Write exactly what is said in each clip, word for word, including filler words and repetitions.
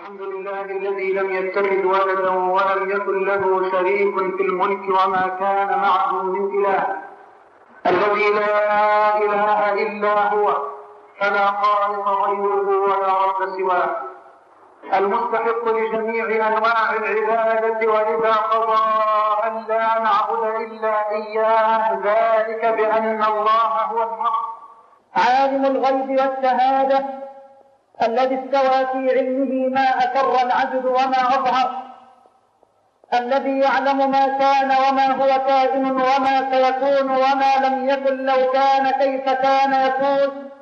الحمد لله الذي لم يتخذ ولدا ولم يكن له شريك في الملك وما كان معه من إله، الذي لا إله إلا هو فلا خالق غيره ولا رب سواه، المستحق لجميع أنواع العبادة، ولذا قضى أن لا نعبد إلا إياه، ذلك بأن الله هو الحق عالم الغيب والشهادة الذي استوى في علمه ما أسر العبد وما أظهر، الذي يعلم ما كان وما هو كائن وما سيكون وما لم يكن لو كان كيف كان يكون،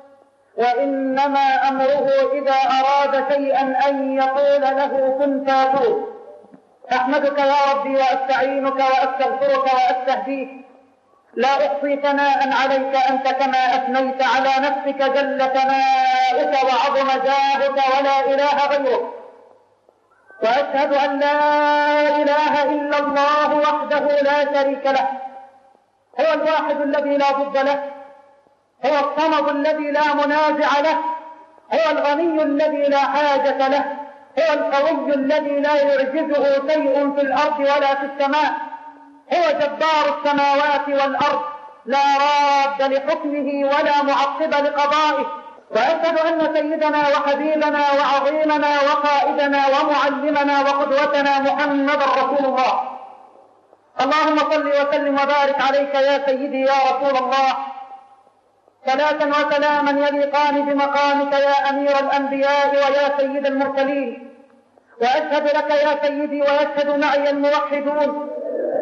وإنما أمره إذا أراد شيئا أن يقول له كن فيكون. أحمدك يا ربي وأستعينك وأستغفرك وأستهديك، لا أحصي ثناء عليك أنت كما أثنيت على نفسك جل ثناؤك وعظم جاهك ولا إله غيرك، وأشهد أن لا إله إلا الله وحده لا شريك له، هو الواحد الذي لا ضد له، هو الصمد الذي لا منازع له، هو الغني الذي لا حاجة له، هو القوي الذي لا يعجزه شيء في الأرض ولا في السماء، هو جبار السماوات والأرض لا راد لحكمه ولا معقب لقضائه. وأشهد أن سيدنا وحبيبنا وعظيمنا وقائدنا ومعلمنا وقدوتنا محمد رسول الله. اللهم صل وسلم وبارك عليك يا سيدي يا رسول الله، صلاة وسلاما يليقان بمقامك يا أمير الأنبياء ويا سيد المرسلين. وأشهد لك يا سيدي ويشهد معي الموحدون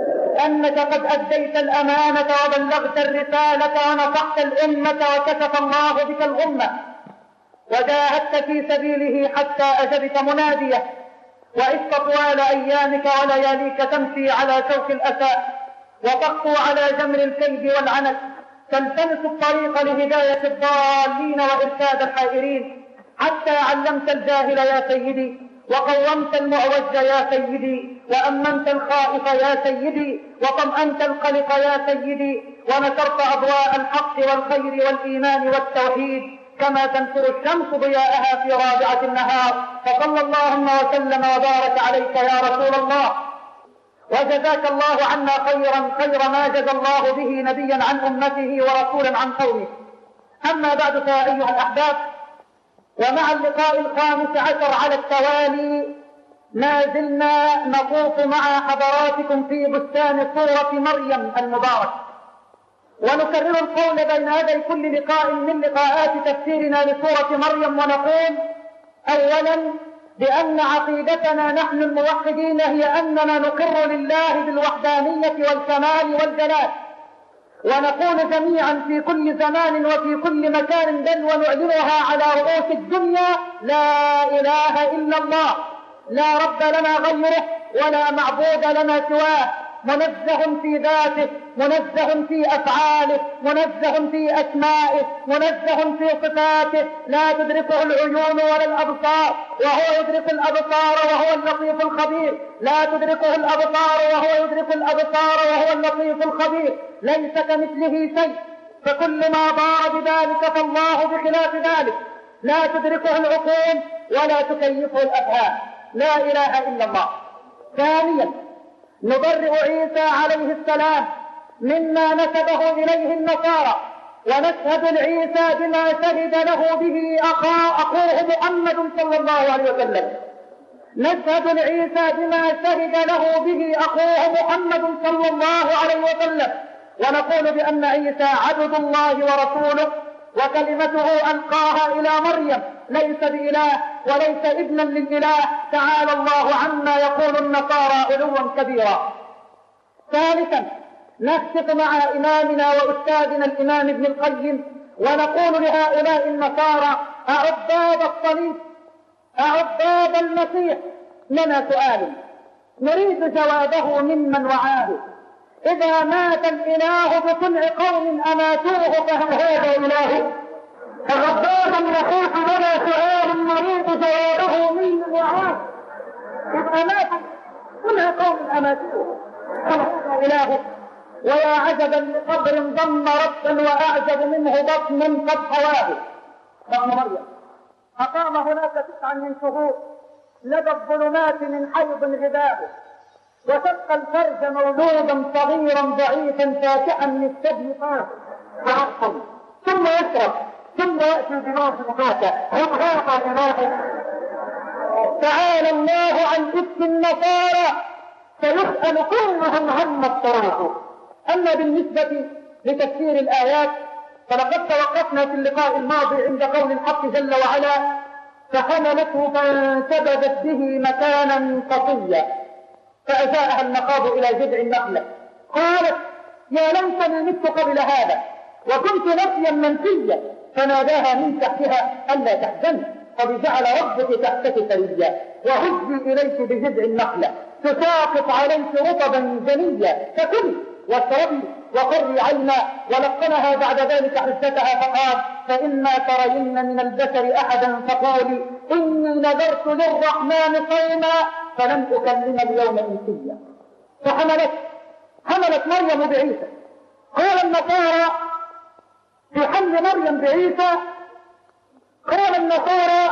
أنك قد أديت الأمانة وبلغت الرسالة ونصحت الأمة وكشف الله بك الغمة، وجاهدت في سبيله حتى أجبت مناديه، وعشت طوال أيامك ولياليك تمشي على شوك الأسى وتخطو على جمر الكيد والعنت، تلتمس الطريق لهداية الضالين وإرشاد الحائرين، حتى علمت الجاهل يا سيدي، وقومت المعوج يا سيدي، وأمنت الخائف يا سيدي، وطمأنت القلق يا سيدي، ونشرت أضواء الحق والخير والإيمان والتوحيد كما تنشر الشمس ضياءها في رابعة النهار. فصلى اللهم وسلم وبارك عليك يا رسول الله، وجزاك الله عنا خيرا خير ما جزى الله به نبيا عن أمته ورسولا عن قومه. أما بعد فيا أيها الأحباب، ومع اللقاء الخامس عشر على التوالي ما زلنا نطوف مع حضراتكم في بستان سورة مريم المبارك، ونكرر القول بين يدي كل لقاء من لقاءات تفسيرنا لسورة مريم، ونقول أولا بأن عقيدتنا نحن الموحدين هي أننا نقر لله بالوحدانية والكمال والجلال، ونقول جميعا في كل زمان وفي كل مكان بل ونعلنها على رؤوس الدنيا: لا إله إلا الله، لا رب لنا غيره ولا معبود لنا سواه، منزه في ذاته، منزه في أفعاله، منزه في أسمائه، منزه في صفاته، لا تدركه العيون ولا الأبصار وهو يدرك الأبصار وهو اللطيف الخبير، لا تدركه الأبصار وهو يدرك الأبصار وهو اللطيف الخبير، ليس كمثله شيء، فكل ما ضار بذلك فالله بخلاف ذلك، لا تدركه العقول ولا تكيفه الأفهام، لا إله إلا الله. ثانيا نبرئ عيسى عليه السلام مما نسبه إليه النصارى، ونشهد لعيسى بما شهد له به أخوه محمد صلى الله عليه وسلم، نشهد لعيسى بما شهد له به أخوه محمد صلى الله عليه وسلم، ونقول بأن عيسى عبد الله ورسوله وكلمته ألقاها إلى مريم، ليس بإله وليس ابنا للإله، تعالى الله عما يقول النصارى علوا كبيرا. ثالثا نختم مع إمامنا وأستاذنا الإمام ابن القيم، ونقول لهؤلاء النصارى: أعباد الصليب، أعباد المسيح، لنا سؤال نريد جوابه ممن وعاه: إذا مات الإله بصنع قوم أماتوه فهل هذا إله؟ فعباد المسيح لنا سؤال نريد جوابه ممن وعاه: إذا مات صنع قوم أماتوه فهل هذا إله؟ ويا عجبا لقبر ضم ربا وأعجب منه بطن قد حواه. بطن مريم أقام هناك تسعا من شهور لدى الظلمات من حيض غذاؤه، وشق الفرج مولودا صغيرا ضعيفا فاتحا للثدي قاسم ويحصل ثم يشرب ثم يأتي بناس مفاتة يبغاها بناس. تعالى الله عن إفك النصارى فيسأل كلهم هم الطريق. أما بالنسبة لتفسير الآيات فلقد توقفنا في اللقاء الماضي عند قول الحق جل وعلا فحملته فانتبذت به مكانا قصيا فأجاءها المخاض إلى جذع النخلة قالت يا ليتني مت قبل هذا وكنت نسيا منسيا فناداها من تحتها ألا تحزني قد جعل ربك تحتك سريا وهزي إليك بجذع النخلة تساقط عليك رطبا جنيا فكلي واشربي وقري عينا ولقنها بعد ذلك عزتها فقال فإما ترين من البشر أحدا فقولي إني نذرت للرحمن صوما فلن أكلم اليوم إنسيا. فحملت حملت مريم بعيسى. قال النصارى في حمل مريم بعيسى قال النصارى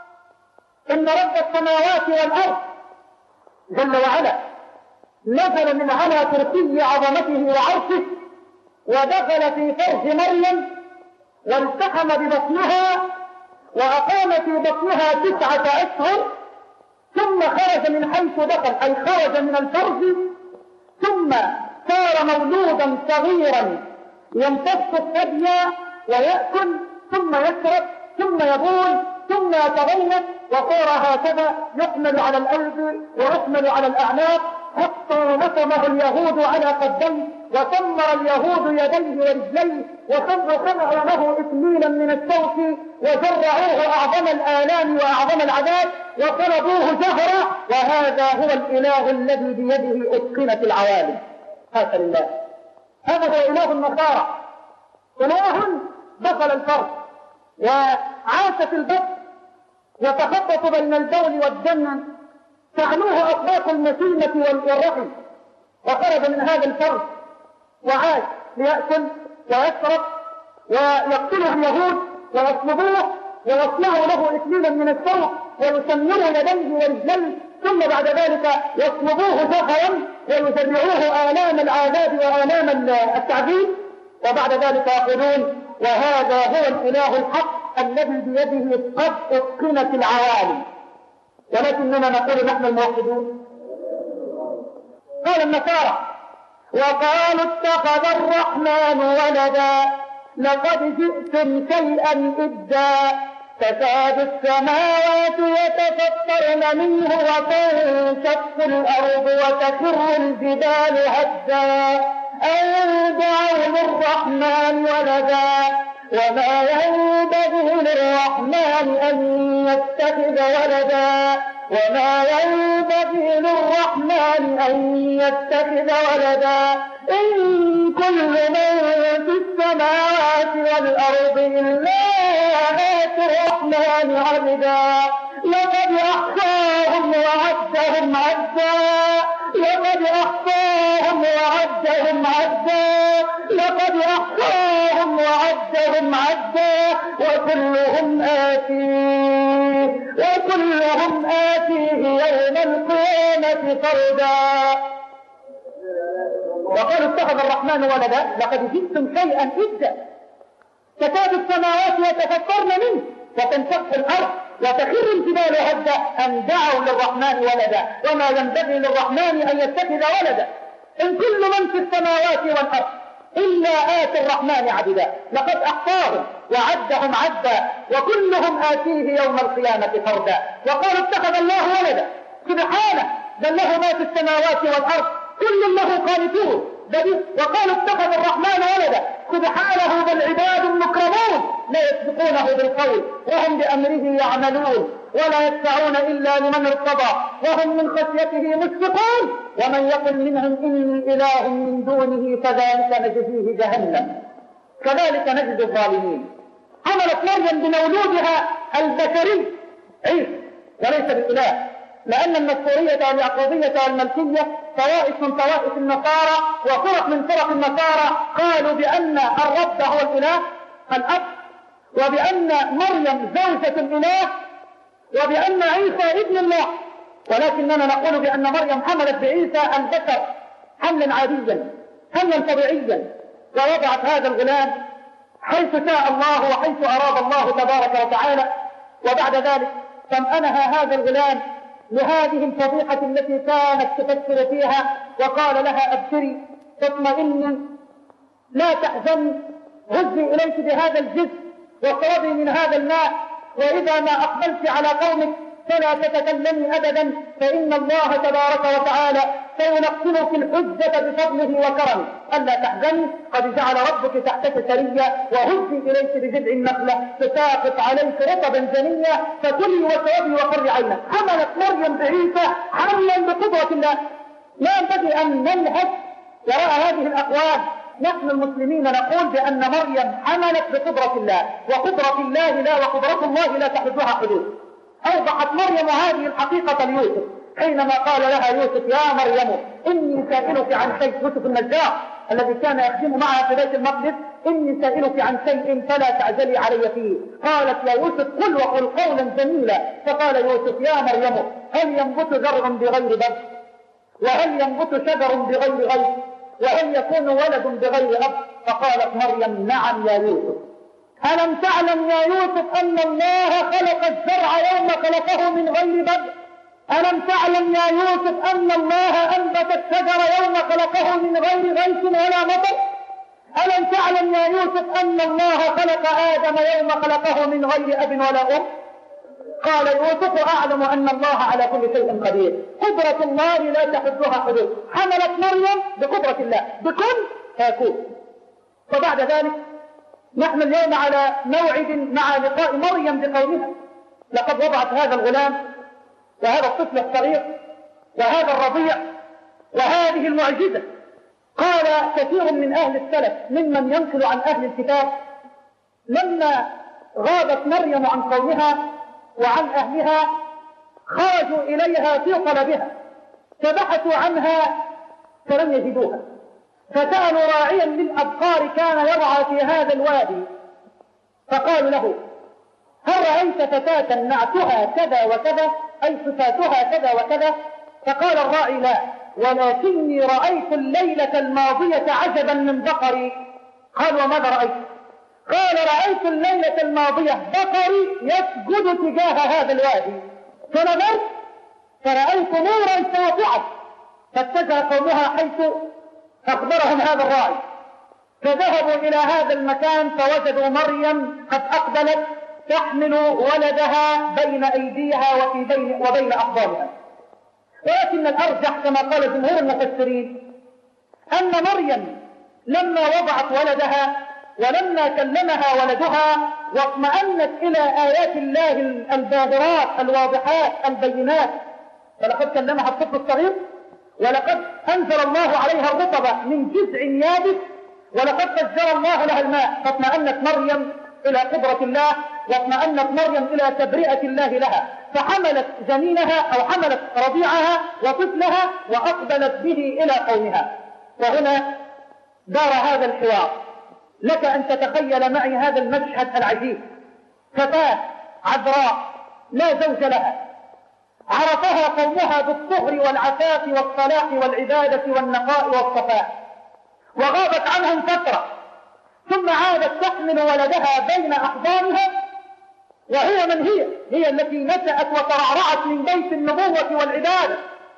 إن رب السماوات والأرض جل وعلا نزل من على كرسي عظمته وعرشه ودخل في فرج مريم والتحم ببطنها وأقام في بطنها تسعة أشهر ثم خرج من حيث دخل أي خرج من الفرج ثم صار مولودا صغيرا يمتص الثدي ويأكل ثم يشرب ثم يبول ثم يتغير وصار هكذا يحمل على الأيدي ويحمل على الأعناق حتى نصمه اليهود على قديه وسمر اليهود يديه ورجليه وصنعوا له إكليلا من الشوك وزرعوه أعظم الآلام وأعظم العذاب وطلبوه جهرا وهذا هو الإله الذي بيده أتقنت العوالم. هذا الله هذا هو إله النصارى إله دخل الفرد وعاش في البطن يتخبط بين البول والدم تعنوه أطباق المسيمة والرحم وخرج من هذا الفرد وعاش ليأكل ويشرب ويقتله اليهود ويصلبوه ويصنعوا له إكليلا من الشوك ويسمروا يديه ورجليه ثم بعد ذلك يصلبوه جهرا ويجرعوه آلام العذاب وآلام التعذيب وبعد ذلك يقولون وهذا هو الإله الحق الذي بيده قد أتقنت العوالم. ولكننا نقول نحن الموحدون قال النصارى وقالوا اتخذ الرحمن ولدا لقد جئتم شيئا إدا تكاد السماوات يتفطرن منه وتنشق الأرض وتخر الجبال هدا أن دعوا للرحمن ولدا وما ينبغي للرحمن أن يتخذ ولدا وما ينبغي للرحمن أن يتخذ ولدا إن كل من في السماوات والأرض إلا آتي الرحمن عبدا لقد أحصاهم وعدهم عدا لقد أحصاهم وعدهم عدا لقد أحصاهم وعدهم عدا وكلهم آتيه وكلهم آتيه يوم القيامة فردا. وقالوا اتخذ الرحمن ولدا لقد جئتم شيئا إدا تكاد السماوات يتفطرن منه وتنشق الأرض وتخر الجبال هدا أن دعوا للرحمن ولدا وما ينبغي للرحمن أن يتخذ ولدا إن كل من في السماوات والأرض إلا آتي الرحمن عبدا لقد أحصاهم وعدهم عدا وكلهم آتيه يوم القيامة فردا. وقالوا اتخذ الله ولدا سبحانه بل له ما في السماوات والأرض كل له قانتون. وقالوا اتخذ الرحمن ولدا سبحانه بل عباد مكرمون لا يسبقونه بالقول وهم بأمره يعملون ولا يدفعون إلا لمن ارتضى وهم من خشيته مشفقون ومن يقل منهم إني إله من دونه فذلك نجزيه جهنم كذلك نجزي الظالمين. حملت مريم بمولودها البشري عيسى وليس بالإله لأن النصورية واليعقوبية والملكية طوائف من طوائف النصارى وفرق من فرق النصارى قالوا بأن الرب هو الإله الأب وبأن مريم زوجة الإله وبأن عيسى ابن الله، ولكننا نقول بأن مريم حملت بعيسى البشر حملا عاديا حملا طبيعيا، ووضعت هذا الغلام حيث شاء الله وحيث أراد الله تبارك وتعالى. وبعد ذلك طمأنها هذا الغلام لهذه الفضيحة التي كانت تفكر فيها، وقال لها أبشري اطمئني لا تحزني، هزي إليك بهذا الجسم واشربي من هذا الماء، وإذا ما أقبلت على قومك فلا تتكلمي أبدا، فإن الله تبارك وتعالى سينقلك الحجة بفضله وكرمه. ألا تحزني، قد جعل ربك تحتك سريا، وهزي إليك بجذع النخلة تساقط عليك رطبا جنيا، فكلي واشربي وقري عينك. حملت مريم بعيسى حملا بقدرة الله. لا ينبغي أن ننهج وراء هذه الأقوال. نحن المسلمين نقول بأن مريم حملت بقدرة الله، وقدرة الله لا وقدرة الله لا تحدها حدود. أوضحت مريم هذه الحقيقة ليوسف حينما قال لها يوسف يا مريم إني سائلك عن شيء. يوسف النجار الذي كان يخدم معها في بيت المقدس، إني سائلك عن شيء فلا تعجلي علي فيه. قالت يا يوسف قل وقل قولا جميلا. فقال يوسف يا مريم هل ينبت زرع بغير بذر، وهل ينبت شجر بغير غيث، وهل يكون ولد بغير أب؟ فقالت مريم نعم يا يوسف. ألم تعلم يا يوسف أن الله خلق الزرع يوم خلقه من غير بذر؟ ألم تعلم يا يوسف أن الله أنبت الشجر يوم خلقه من غير غيث ولا مطر؟ ألم تعلم يا يوسف أن الله خلق آدم يوم خلقه من غير أب ولا أم؟ قال يوسف أعلم أن الله على كل شيء قدير. قدرة الله لا تحدها حدود. حملت مريم بقدرة الله، بكن فيكون. فبعد ذلك نحن اليوم على موعد مع لقاء مريم بقومها. لقد وضعت هذا الغلام وهذا الطفل الصغير وهذا الرضيع وهذه المعجزة. قال كثير من أهل السلف ممن ينقل عن أهل الكتاب لما غابت مريم عن قومها وعن أهلها خرجوا إليها في طلبها، فبحثوا عنها فلم يجدوها، فسألوا راعيا للأبقار كان يرعى في هذا الوادي، فقالوا له هل رأيت فتاة نعتها كذا وكذا، أي صفاتها كذا وكذا؟ فقال الراعي لا، ولكني رأيت الليلة الماضية عجبا من بقري. قال وماذا رأيت؟ قال رأيت الليلة الماضية بقري يسجد تجاه هذا الوادي، فنظرت فرأيت نورا ساطعا، فاتجه قومها حيث أخبرهم هذا الراعي، فذهبوا إلى هذا المكان فوجدوا مريم قد أقبلت تحمل ولدها بين أيديها وفي بين وبين أحضانها. ولكن الأرجح كما قال جمهور المفسرين أن مريم لما وضعت ولدها ولما كلمها ولدها واطمأنت إلى آيات الله الباهرات الواضحات البينات، فلقد كلمها الطفل الصغير، ولقد أنزل الله عليها الرطب من جزع يابس، ولقد فجر الله لها الماء، فاطمأنت مريم إلى قدرة الله، واطمأنت مريم إلى تبرئة الله لها، فحملت جنينها أو حملت رضيعها وطفلها وأقبلت به إلى قومها. وهنا دار هذا الحوار. لك أن تتخيل معي هذا المشهد العجيب. فتاة عذراء لا زوج لها، عرفها قومها بالطهر والعفاف والصلاح والعبادة والنقاء والصفاء، وغابت عنهم فترة، ثم عادت تحمل ولدها بين أحضانها، وهي من هي؟ هي التي نشأت وترعرعت من بيت النبوة والعبادة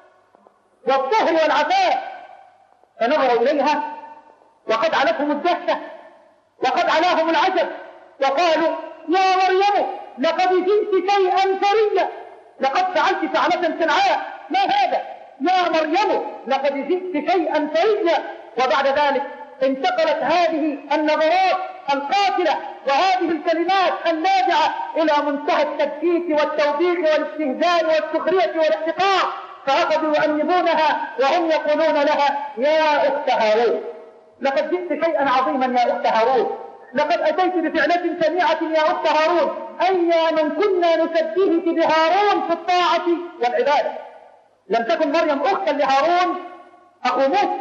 والطهر والعفاف. فنظروا إليها وقد علتهم الدهشة وقد علاهم العجب، وقالوا يا مريم لقد جئت شيئا فريا، لقد فعلت فعلة سنعاء، ما هذا؟ يا مريم لقد جئت شيئا فريا. وبعد ذلك انتقلت هذه النظرات القاتلة وهذه الكلمات النابعة إلى منتهى التبكيت والتوبيخ والاستهزاء والسخرية والاحتقار، فأخذوا يؤنبونها وهم يقولون لها يا أخت هارون لقد جئت شيئا عظيما يا أخت هارون، لقد أتيت بفعلة سميعة يا أخت هارون، أيا من كنا نشبهك بهارون في الطاعة والعبادة. لم تكن مريم أختا لهارون أخو موسى،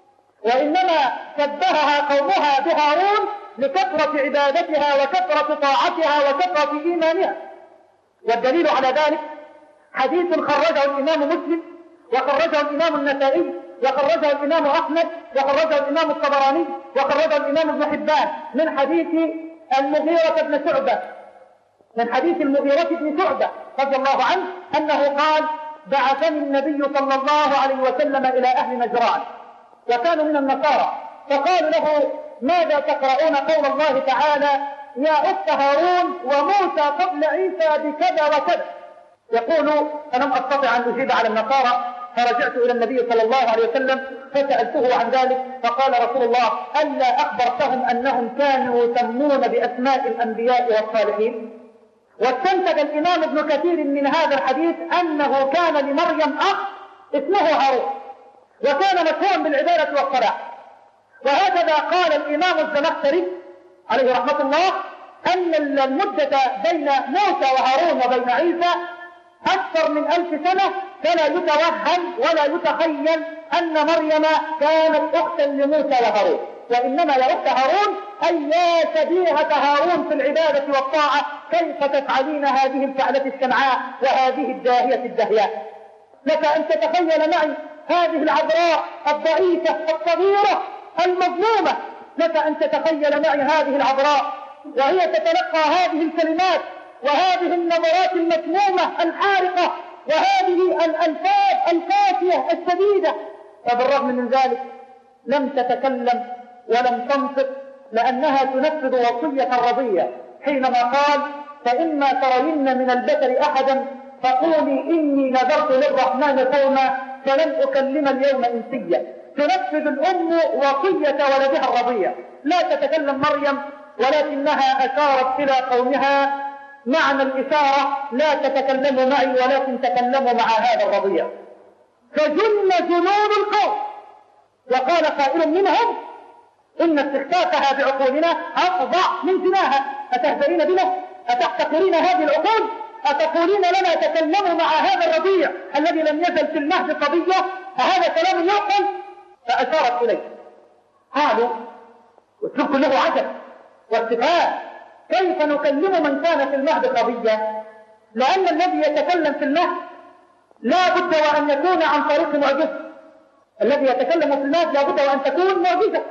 وإنما شبهها قومها بهارون لكثرة عبادتها وكثرة طاعتها وكثرة إيمانها. والدليل على ذلك حديث خرجه الإمام مسلم وخرجه الإمام النسائي وخرجه الإمام أحمد وخرجه الإمام الطبراني وخرجه الإمام ابن حبان من حديث المغيرة بن شعبة من حديث المغيرة بن شعبة رضي الله عنه أنه قال: بعثني النبي صلى الله عليه وسلم إلى أهل نجران وكانوا من النصارى، فقالوا له: ماذا تقرؤون قول الله تعالى: يا أخت هارون وموسى قبل عيسى بكذا وكذا؟ يقول: فلم أستطع أن أجيب على النصارى، فرجعت إلى النبي صلى الله عليه وسلم فسألته عن ذلك، فقال رسول الله: ألا أخبرتهم أنهم كانوا يسمون بأسماء الأنبياء والصالحين؟ واستنتج الإمام ابن كثير من هذا الحديث أنه كان لمريم أخ اسمه هارون، وكان مشهورا بالعبادة والصلاة. وهكذا قال الإمام الزمخشري عليه رحمة الله أن المدة بين موسى وهارون وبين عيسى أكثر من ألف سنة، فلا يتوهم ولا يتخيل أن مريم كانت أختا لموسى وهارون، وإنما يا أخت هارون أي يا شبيهة هارون في العبادة والطاعة، كيف تفعلين هذه الفعلة الشنعاء وهذه الداهية الدهياء؟ لك أن تتخيل معي هذه العذراء الضعيفة الصغيرة المظلومة، لك أن تتخيل معي هذه العذراء وهي تتلقى هذه الكلمات وهذه النظرات المسمومة الحارقة وهذه الألفاظ القاسية الشديدة، وبالرغم من ذلك لم تتكلم ولم تنطق، لأنها تنفذ وصية الرضية حينما قال: فإما ترين من البشر أحدا فقولي إني نذرت للرحمن صوما فلن أكلم اليوم إنسيا. تنفذ الأم وصية ولدها الرضية، لا تتكلم مريم، ولكنها أشارت إلى قومها معنى الإشارة: لا تتكلموا معي ولكن تكلموا مع هذا الرضيع. فجن جنود القوم، وقال قائل منهم: إن استخفافها بعقولنا أفظع من زناها، أتهزئين بنا؟ أتحتقرين هذه العقول؟ أتقولين لنا تكلموا مع هذا الرضيع الذي لم يزل في المهد صبية؟ أهذا كلام يعقل؟ فأشارت إليه. قالوا واتركوا له عجب واستفهام: كيف نكلم من كان في المهد صبيا؟ لأن الذي يتكلم في المهد لا بد وأن يكون عن طريق معجزة. الذي يتكلم في المهد لا بد وأن تكون معجزة،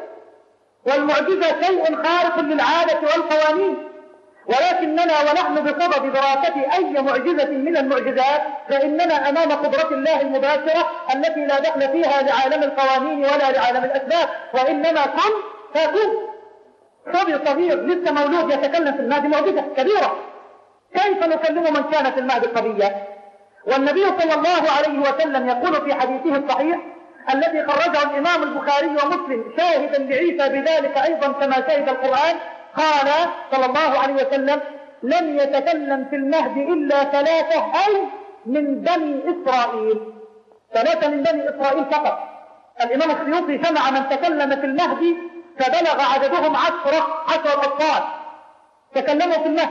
والمعجزة شيء خارق للعادة والقوانين، ولكننا ونحن بصدد دراسة أي معجزة من المعجزات فإننا أمام قدرة الله المباشرة التي لا دخل فيها لعالم القوانين ولا لعالم الأسباب، وإنما كن فكن. صبي صغير لسه مولود يتكلم في المهد معجزة كبيرة، كيف نكلم من كان في المهد صبيا؟ والنبي صلى الله عليه وسلم يقول في حديثه الصحيح الذي خرجه الإمام البخاري ومسلم شاهدا لعيسى بذلك أيضا كما شهد القرآن، قال صلى الله عليه وسلم: لم يتكلم في المهد إلا ثلاثة أي من بني إسرائيل. ثلاثة من بني إسرائيل فقط. الإمام السيوطي جمع من تكلم في المهد فبلغ عددهم عشرة عشر أطفال تكلموا في المهد،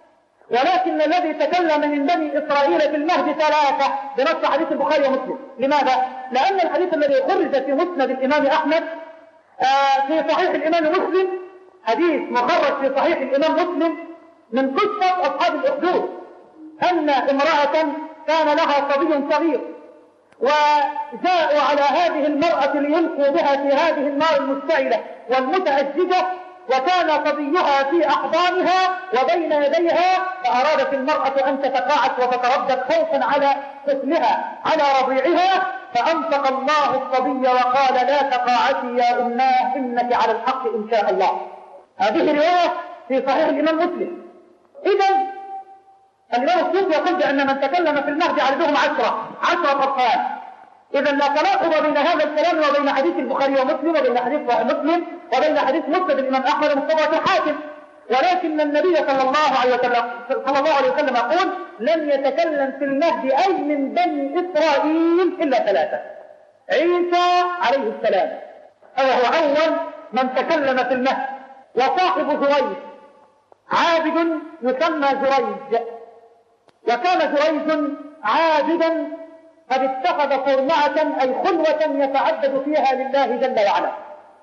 ولكن الذي تكلم من بني إسرائيل في المهد ثلاثة بنص حديث البخاري ومسلم. لماذا؟ لأن الحديث الذي خرج في مسند الإمام أحمد آه في صحيح الإمام مسلم حديث مخرج في صحيح الإمام مسلم من قصة أصحاب الأخدود، أن امرأة كان لها صبي صغير وجاءوا على هذه المرأة ليلقوا بها في هذه النار المشتعلة والمتأججة، وكان صبيها في أحضانها وبين يديها، فأرادت المرأة أن تتقاعس وتتردد خوفا على طفلها على رضيعها، فأنطق الله الصبي وقال: لا تقاعسي يا أماه إنك على الحق إن شاء الله. هذه رواية في صحيح الإمام مسلم. إذن الإمام السيوطي يقول بأن من تكلم في المهد عددهم عشرة عشرة أطفال. إذن لا تناقض بين هذا الكلام وبين حديث البخاري ومسلم وبين حديث مسلم وبين حديث مسند الإمام أحمد ومصطفى الحاكم، ولكن النبي صلى الله عليه وسلم صلى الله عليه وسلم يقول: لم يتكلم في المهد أي من بني إسرائيل إلا ثلاثة. عيسى عليه السلام هذا هو أول من تكلم في المهد، وصاحب جريج عابد يسمى جريج، وكان جريج عابدا قد اتخذ صرمعة أي خلوة يتعبد فيها لله جل وعلا.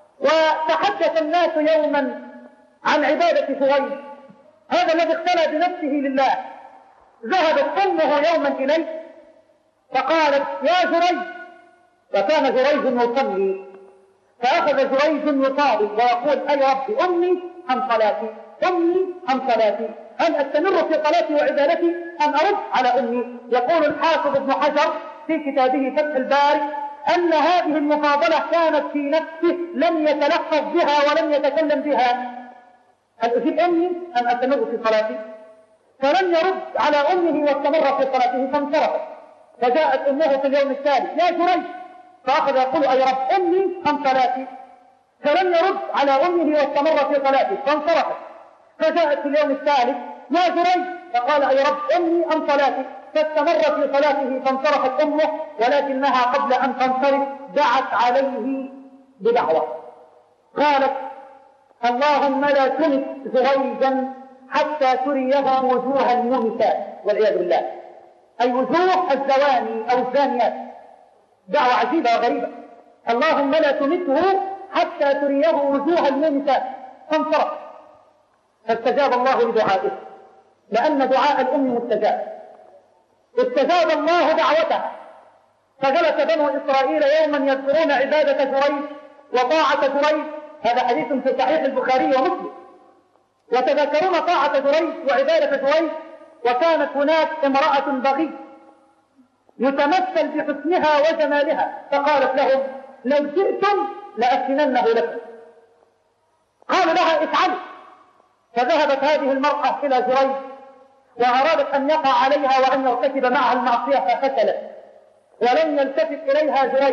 وتحدث الناس يوما عن عبادة جريج هذا الذي اختلى بنفسه لله، ذهبت أمه يوما إليه فقالت يا جريج، وكان جريج يصلي، فأخذ جريج يطالب ويقول أي ربي أمي أم صلاتي، أمي أم صلاتي، هل أستمر في صلاتي وعبادتي أم أرد على أمي؟ يقول الحافظ ابن حجر في كتابه فتح الباري أن هذه المفاضلة كانت في نفسه، لم يتلفظ بها ولم يتكلم بها، هل أجيب أمي أم أستمر في صلاتي؟ فلم يرد على أمه واستمر في صلاته فانصرفت. فجاءت أمه في اليوم التالي يا جريج، فأخذ يقول أي رب أمي أم صلاتي، فلم يرد على أمه واستمر في صلاته فانصرفت. فجاءت في اليوم الثالث يا جريج، فقال أي رب أمي أم صلاتي، فاستمر في صلاته فانصرفت أمه، ولكنها قبل أن تنصرف دعت عليه بدعوة قالت اللهم لا تمت جريجا حتى تريه وجوه المومسات والعياذ بالله، أي وجوه الزواني أو الزانيات. دعوة عجيبة وغريبة، اللهم لا تمته حتى تريه وجوه المومسات. فانصرف، فاستجاب الله لدعائه، لأن دعاء الأم مستجاب. استجاب الله دعوتها، فجلس بنو إسرائيل يوما يذكرون عبادة جريج وطاعة جريج، هذا حديث في صحيح البخاري ومسلم، وتذكرون طاعة جريج وعبادة جريج. وكانت هناك امرأة بغي يتمثل بحسنها وجمالها، فقالت لهم لو جئتم لأسكننه لكم، قالوا لها افعلوا. فذهبت هذه المرأة إلى جريج وأرادت أن يقع عليها وأن يرتكب معها المعصية ففشلت، ولم يلتفت إليها جريج،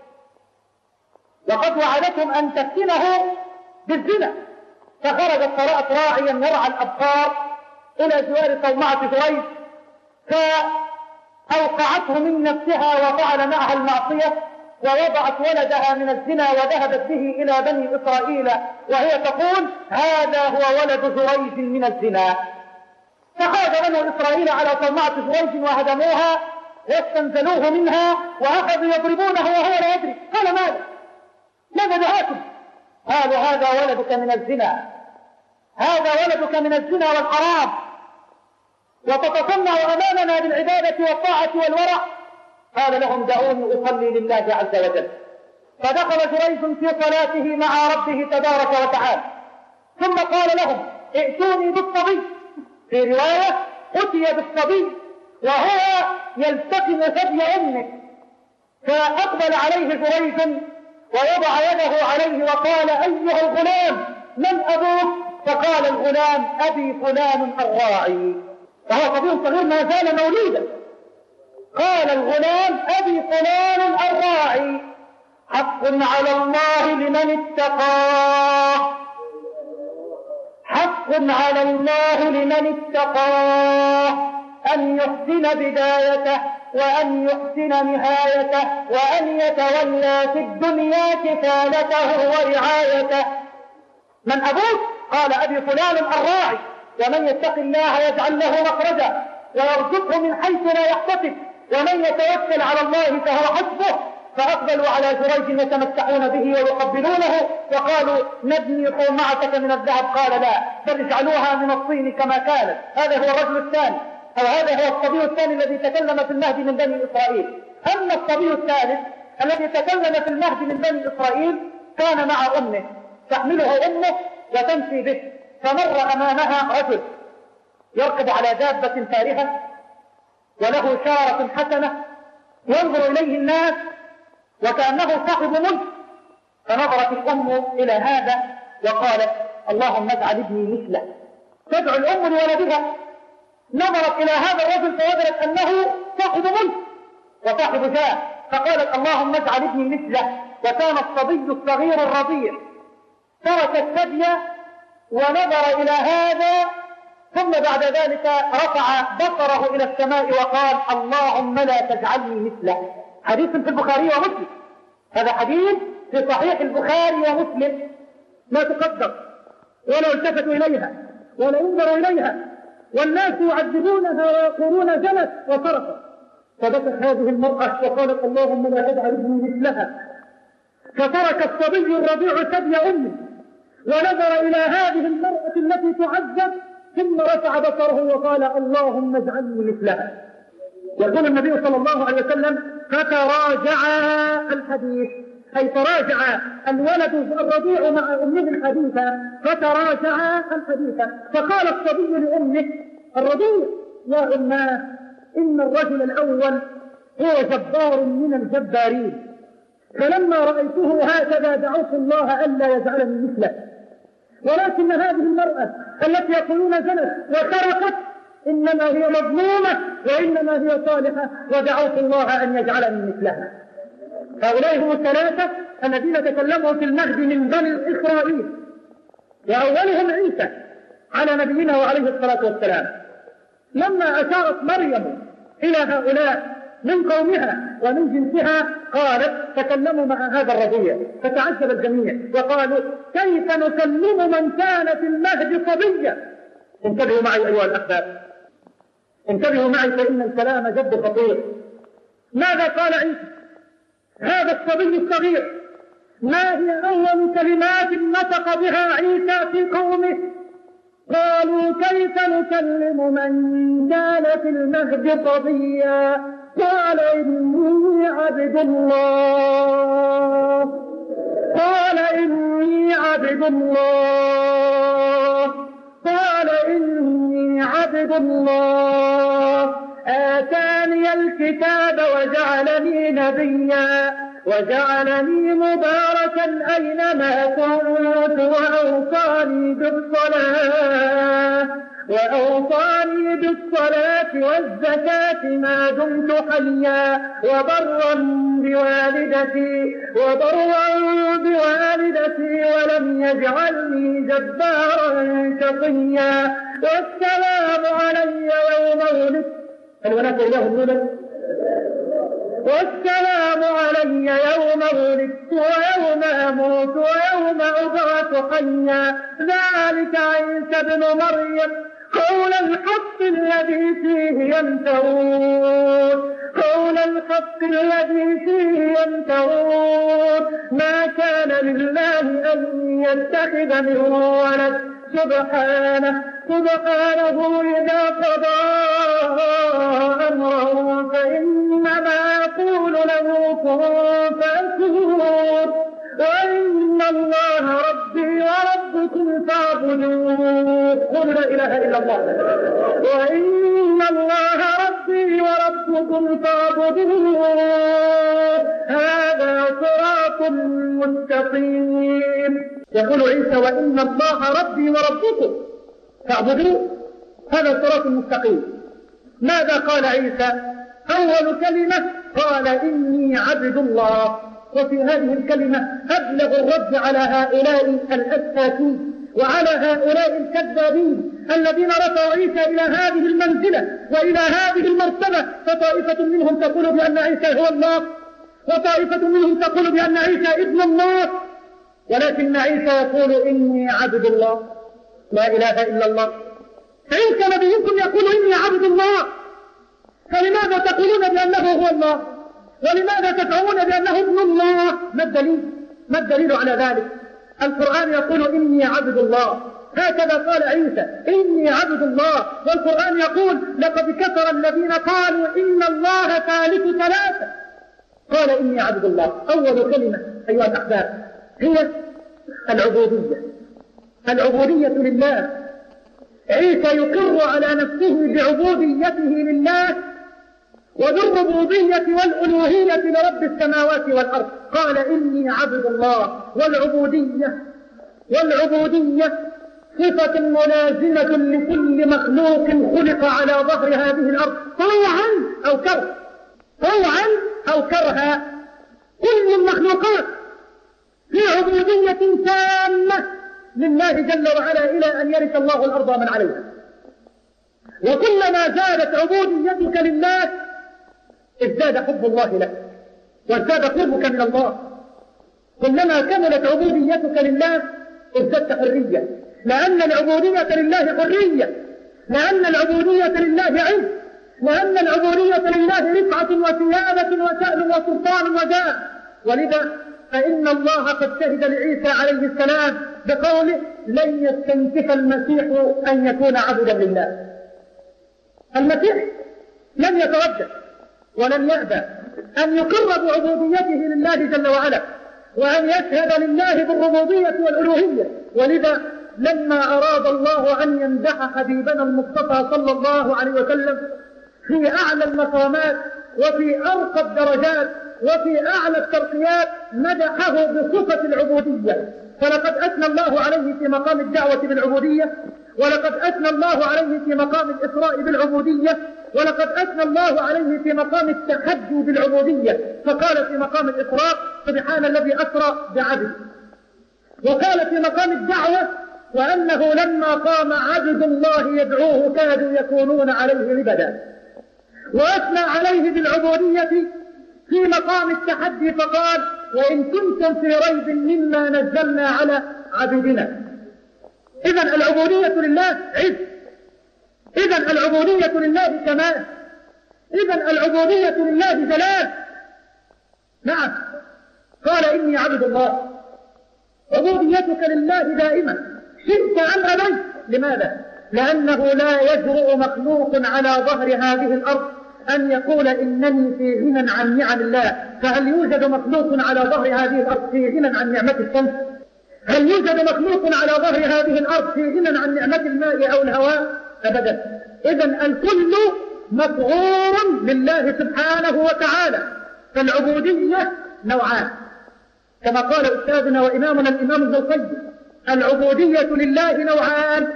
وقد وعدتهم أن تفتنه بالزنا. فخرجت فرأت راعيا يرعى الأبقار إلى جوار صومعة جريج فأوقعته من نفسها وفعل معها المعصية، ووضعت ولدها من الزنا وذهبت به إلى بني إسرائيل وهي تقول هذا هو ولد جريج من الزنا. فخرج بنو إسرائيل على صومعة جريج وهدموها واستنزلوه منها وأخذوا يضربونه وهو لا يدري. قال ماذا؟ ماذا دعاكم؟ قالوا هذا ولدك من الزنا، هذا ولدك من الزنا والحرام، وتتصنع أمامنا بالعبادة والطاعة والورع. قال لهم دعوني أصلي لله عز وجل. فدخل جريج في صلاته مع ربه تبارك وتعالى، ثم قال لهم ائتوني بالصبي، في رواية أتي بالصبي وهو يلتقم ثدي أمه، فأقبل عليه جريج ووضع يده عليه وقال أيها الغلام من أبوك؟ فقال الغلام أبي فلان الراعي، وهو صبي صغير ما زال مولودا. قال الغلام أبي فلان الراعي، حق على الله لمن اتقاه، حق على الله لمن اتقاه أن يحسن بدايته وأن يحسن نهايته وأن يتولى في الدنيا كفالته ورعايته. من أبوك؟ قال أبي فلان الراعي، ومن يتق الله يجعل له مخرجا ويرزقه من حيث لا يحتسب ومن يتوكل على الله فهو حسبه. فأقبلوا على جريج يتمتعون به ويقبلونه وقالوا نبني حومعتك من الذهب، قال لا بل اجعلوها من الطين كما كانت. هذا هو الرجل الثاني، أو هذا هو الصبي الثاني الذي تكلم في المهد من بني إسرائيل. أما الصبي الثالث الذي تكلم في المهد من بني إسرائيل كان مع أمه، تحمله أمه وتمشي به، فمر أمامها رجل يركب على دابة فارهة وله شارة حسنة، ينظر إليه الناس وكأنه صاحب ملك. فنظرت الأم إلى هذا وقالت اللهم اجعل ابني مثله. تدعو الأم لولدها، نظرت إلى هذا الرجل فوجدت أنه صاحب ملك وصاحب جاه، فقالت اللهم اجعل ابني مثله. وكان الصبي الصغير الرضيع ترك الثدي ونظر إلى هذا، ثم بعد ذلك رفع بصره إلى السماء وقال اللهم لا تجعلني مثله. حديث في البخاري ومسلم، هذا حديث في صحيح البخاري ومسلم، ما تقدر ولا التفتوا إليها ولا ينظروا إليها، والناس يعذبونها ويقولون جلس وصرفت. فبكت هذه المرأة وقالت اللهم لا تجعل ابني مثلها. فترك الصبي الرضيع ثدي أمه ونظر إلى هذه المرأة التي تعذب ثم رفع بصره وقال اللهم اجعلني مثلها. يقول النبي صلى الله عليه وسلم فتراجع الحديث، أي تراجع الولد الرضيع مع أمه الحديث، فتراجع الحديث. فقال الصبي لأمه الرضيع يا أماه إن الرجل الأول هو جبار من الجبارين، فلما رأيته هكذا دعوت الله ألا يجعلني مثله، ولكن هذه المرأة التي يقولون زنت وسرقت إنما هي مظلومة وإنما هي صالحة ودعوت الله أن يجعلني مثلها. هؤلاء هم الثلاثة الذين تكلموا في المهد من بني إسرائيل، وأولهم عيسى على نبينا وعليه الصلاة والسلام. لما أشارت مريم إلى هؤلاء من قومها ومن جنسها قالت تكلموا مع هذا الرضيع، فتعجب الجميع وقالوا كيف نكلم من كان في المهد صبيا. انتبهوا معي أيها الأحباب، انتبهوا معي فإن الكلام جد خطير. ماذا قال عيسى هذا الصبي الصغير؟ ما هي أول كلمات نطق بها عيسى في قومه؟ قالوا كيف نكلم من كان في المهد صبيا؟ قال إني عبد الله، قال إني عبد الله، قال إني عبد الله آتاني الكتاب وجعلني نبيا وجعلني مباركا أينما كنت وأوصاني بالصلاة وأوصاني بالصلاة والزكاة ما دمت حيا وبرا بوالدتي وبرا بوالدتي ولم يجعلني جبارا شقيا والسلام علي يوم ولدت الولاة إله الولد والسلام علي يوم ولدت ويوم أموت ويوم أبعث حيا ذلك عيسى ابن مريم قول الحق الذي فيه يمترون قول الحق الذي فيه يمترون ما كان لله أن يتخذ من ولد سبحانه سبحانه إذا قضى أمرا فإنما يقول له كن فيكون وإن الله ربي وربكم فاعبدوه قل لا إله إلا الله وإن الله ربي وربكم فاعبدوه هذا صراط مستقيم. يقول عيسى وإن الله ربي وربكم فاعبدوه هذا صراط مستقيم. ماذا قال عيسى؟ أول كلمة قال إني عبد الله، وفي هذه الكلمة أبلغ الرد على هؤلاء الأسفاكين وعلى هؤلاء الكذابين الذين رفعوا عيسى إلى هذه المنزلة وإلى هذه المرتبة، فطائفة منهم تقول بأن عيسى هو الله وطائفة منهم تقول بأن عيسى ابن الله، ولكن عيسى يقول إني عبد الله لا إله إلا الله. عيسى نبيكم يقول إني عبد الله، فلماذا تقولون بأنه هو الله ولماذا تدعون بأنه ابن الله؟ ما الدليل؟ ما الدليل على ذلك؟ القرآن يقول إني عبد الله، هكذا قال عيسى إني عبد الله، والقرآن يقول لقد كفر الذين قالوا إن الله ثالث ثلاثة، قال إني عبد الله. أول كلمة أيها الأحباب هي العبودية، العبودية لله. عيسى يقر على نفسه بعبوديته لله وبالربوبية والألوهية لرب السماوات والأرض، قال إني عبد الله. والعبودية والعبودية صفة ملازمة لكل مخلوق خلق على ظهر هذه الأرض طوعا أو كرها، طوعا أو كرها. كل المخلوقات في عبودية تامة لله جل وعلا إلى أن يرث الله الأرض ومن عليها. وكلما زادت عبوديتك لله ازداد حب الله لك وازداد قربك من الله. كلما كملت عبوديتك لله ازددت حرية، لأن العبودية لله حرية، لأن العبودية لله عز، لأن العبودية لله رفعة وثيابة وسأل وسلطان وجاه. ولذا فإن الله قد شهد لعيسى عليه السلام بقوله لن يستنكف المسيح أن يكون عبدا لله. المسيح لم يتردد ولم يأبى أن يقر بعبوديته لله جل وعلا وأن يشهد لله بالربوبية والألوهية. ولذا لما أراد الله أن يمدح حبيبنا المصطفى صلى الله عليه وسلم في أعلى المقامات وفي أرقى الدرجات وفي أعلى الترقيات مدحه بصفة العبودية، فلقد أثنى الله عليه في مقام الدعوة بالعبودية، ولقد أثنى الله عليه في مقام الإسراء بالعبودية، ولقد أثنى الله عليه في مقام التحدي بالعبودية، فقال في مقام الإسراء سبحان الذي أسرى بعبده، وقال في مقام الدعوة وأنه لما قام عبد الله يدعوه كادوا يكونون عليه لبدا، وأثنى عليه بالعبودية في مقام التحدي فقال وإن كنتم في ريب مما نزلنا على عبدنا. إذن العبودية لله عز، إذن العبودية لله كمال، إذن العبودية لله جلال. نعم قال إني عبد الله، عبوديتك لله دائما شئت أم أبيت. لماذا؟ لأنه لا يجرؤ مخلوق على ظهر هذه الأرض أن يقول إنني في غنى عن نعم الله. فهل يوجد مخلوق على ظهر هذه الأرض في غنى عن نعمة الشمس؟ هل يوجد مخلوق على ظهر هذه الأرض في غنى عن نعمة الماء أو الهواء؟ أبدا. إذن الكل مفعول لله سبحانه وتعالى. فالعبودية نوعان كما قال أستاذنا وإمامنا الإمام ابن القيم، العبودية لله نوعان: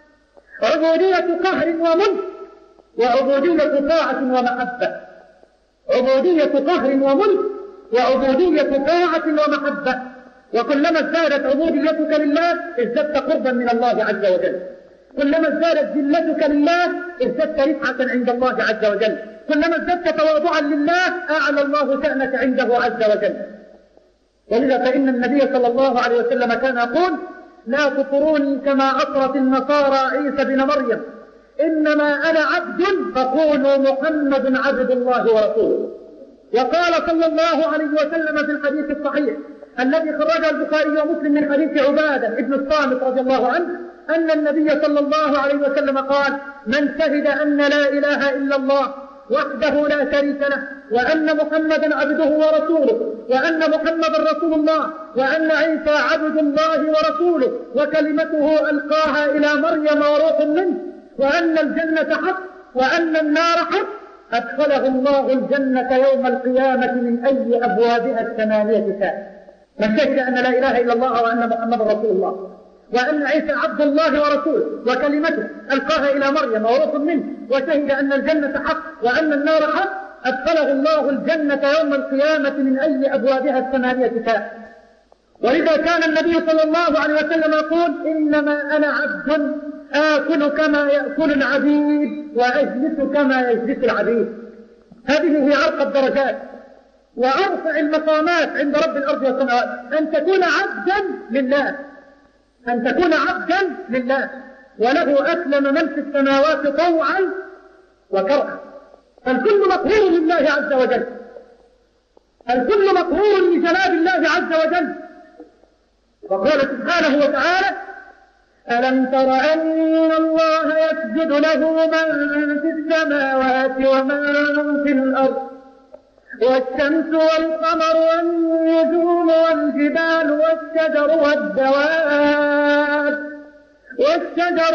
عبودية قهر وملك، وعبودية طاعة ومحبة. عبودية قهر وملك وعبودية طاعة ومحبة. وكلما ازدادت عبوديتك لله ازددت قربا من الله عز وجل، كلما ازدادت ذلتك لله ازددت رفعة عند الله عز وجل، كلما ازددت تواضعا لله أعلى الله شأنك عنده عز وجل. ولذا فإن النبي صلى الله عليه وسلم كان يقول لا تطروني كما أطرت النصارى عيسى بن مريم، إنما أنا عبد فقولوا محمد عبد الله ورسوله. وقال صلى الله عليه وسلم في الحديث الصحيح الذي خرجه البخاري ومسلم من حديث عبادة ابن الصامت رضي الله عنه أن النبي صلى الله عليه وسلم قال من شهد أن لا إله إلا الله وحده لا شريك له وأن محمدا عبده ورسوله وأن محمدا رسول الله وأن عيسى عبد الله ورسوله وكلمته ألقاها إلى مريم وروح منه وأن الجنة حق وأن النار حق أدخله الله الجنة يوم القيامة من أي أبوابها الثمانية شاء. من شهد أن لا إله إلا الله وأن محمدا رسول الله وأن عيسى عبد الله ورسوله وكلمته ألقاها إلى مريم وروح منه وشهد أن الجنة حق وأن النار حق أدخله الله الجنة يوم القيامة من أي أبوابها الثمانية شاء. ولذا كان النبي صلى الله عليه وسلم يقول إنما أنا عبد آكل كما يأكل العبيد وأجلس كما يجلس العبيد. هذه هي أرقى الدرجات وأرفع المقامات عند رب الأرض والسماوات، أن تكون عبدا لله، أن تكون عبدا لله وله أسلم من في السماوات طوعا وكرها. فالكل مقهور لله عز وجل، الكل مقهور لجلال الله عز وجل. وقال سبحانه وتعالى ألم تر أن الله يسجد له من في السماوات ومن في الأرض والشمس والقمر والنجوم والجبال والشجر والدواب والشجر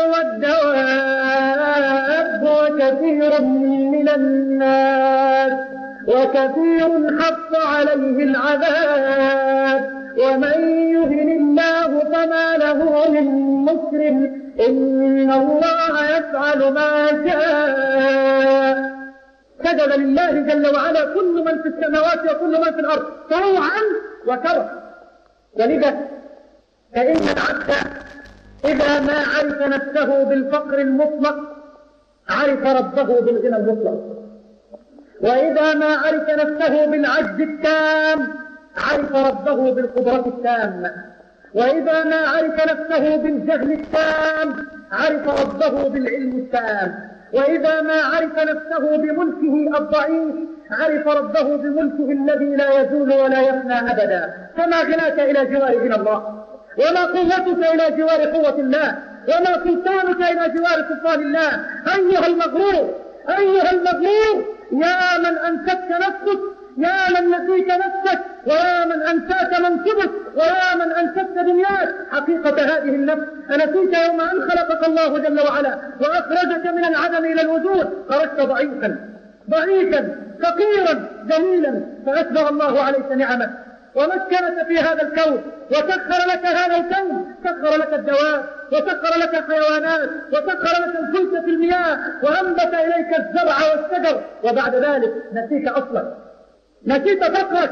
والدواب وكثير من الناس وكثير حق عليه العذاب ومن يهن الله فما له من مكرم إن الله يفعل ما شاء. سجد لله جل وعلا كل من في السماوات وكل من في الأرض طوعا وكرها. ولذا فإن العبد إذا ما عرف نفسه بالفقر المطلق عرف ربه بالغنى المطلق، وإذا ما عرف نفسه بالعجز التام عرف ربه بالقدرة التامة، وإذا ما عرف نفسه بالجهل التام عرف ربه بالعلم التام، وإذا ما عرف نفسه بملكه الضعيف عرف ربه بملكه الذي لا يزول ولا يفنى أبدا. فما غناك إلى جوار من الله، وما قوتك إلى جوار قوة الله، وما سلطانك إلى جوار سلطان الله. أيها المغرور، أيها المغرور، يا من أنستك نفسك، يا من نسيت نفسك، ويا من أنساك منصبك، ويا من أنسك دنياك. حقيقة هذه النفس أنسيت يوم أن خلقك الله جل وعلا وأخرجك من العدم إلى الوجود، خرجت ضعيفا ضعيفا فقيرا جميلا، فأسبغ الله عليك نعمه ومكنك في هذا الكون، وسخر لك هذا الكون، سخر لك الدواب، وسخر لك الحيوانات، وسخر لك الفلك في المياه، وأنبت إليك الزرع والشجر. وبعد ذلك نسيت أصلك، نسيت فقرك،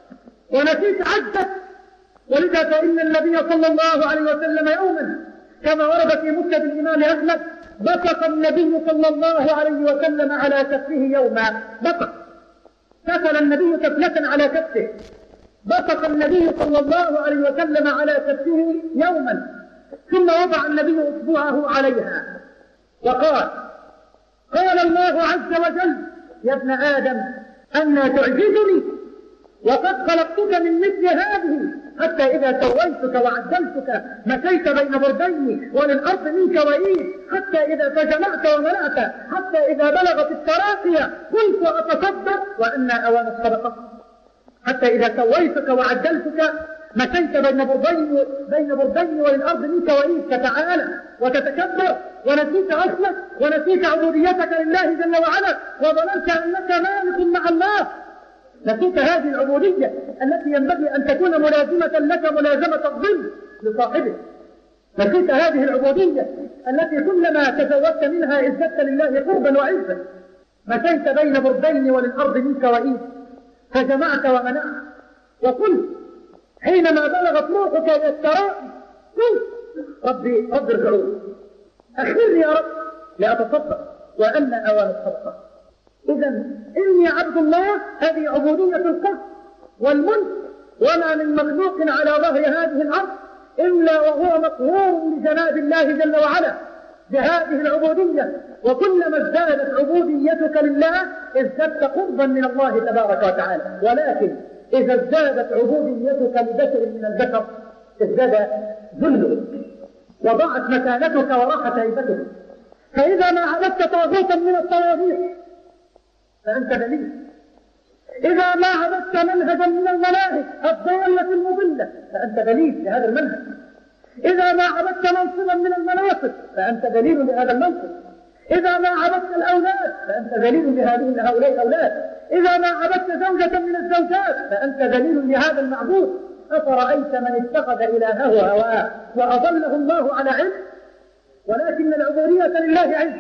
ونسيت عجزك. ولذا فإن النبي صلى الله عليه وسلم يوما كما ورد في مسند الإمام أحمد بصق النبي صلى الله عليه وسلم على كفه يوما، بصق، كفل النبي كفلة على كفه، بصق النبي صلى الله عليه وسلم على كفه يوما، ثم وضع النبي أصبعه عليها وقال: قال الله عز وجل: يا ابن آدم أنى تعجزني وقد خلقتك من مثل هذه، حتى إذا سويتك وعدلتك مشيت بين بردين وللأرض منك وإيد، حتى إذا فجمعت وملأت، حتى إذا بلغت التراقية قلت أتصدق وأنى أوان الصدقة، حتى إذا سويتك وعدلتك مشيت بين بردين بين بردين وللأرض منك وإيد، تتعالى وتتكبر ونسيت أصلك ونسيت عبوديتك لله جل وعلا، وظننت أنك مالك مع الله. نسيت هذه العبودية التي ينبغي أن تكون ملازمة لك ملازمة الظل لصاحبه. نسيت هذه العبودية التي كلما تزودت منها ازددت لله قربا وعزا. مشيت بين بردين وللأرض منك وإيد، فجمعت ومنعت، وقلت حينما بلغت روحك إلى التراء قلت: ربي رب ارجعوني، أخرني يا رب لأتصدق وأنا أوان الصدقة. إذا إني عبد الله، هذه عبودية القهر والملك، وما من مخلوق على ظهر هذه الأرض إلا وهو مقهور بجناب الله جل وعلا بهذه العبودية. وكلما ازدادت عبوديتك لله ازددت قربا من الله تبارك وتعالى. ولكن إذا ازدادت عبوديتك لبشر من البشر ازداد ذلك وضاعت مكانتك وراحت هيبتك. فإذا ما عبدت طاغوتا من الطواغيت فأنت دليل، إذا ما عبدت منهجا من المناهج الضالة المضلة فأنت دليل لهذا المنهج، إذا ما عبدت منصبا من المناصب فأنت دليل لهذا المنصب، إذا ما عبدت الأولاد فأنت دليل لهؤلاء الأولاد، إذا ما عبدت زوجة من الزوجات فأنت دليل لهذا المعبود. أفرأيت من اتخذ إلهه هواه وأضله الله على علم؟ ولكن العبودية لله علم،